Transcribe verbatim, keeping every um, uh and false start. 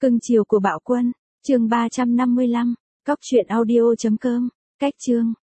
Cưng chiều của Bạo Quân, chương ba trăm năm mươi lăm, cóc truyện audio chấm com, cách chương.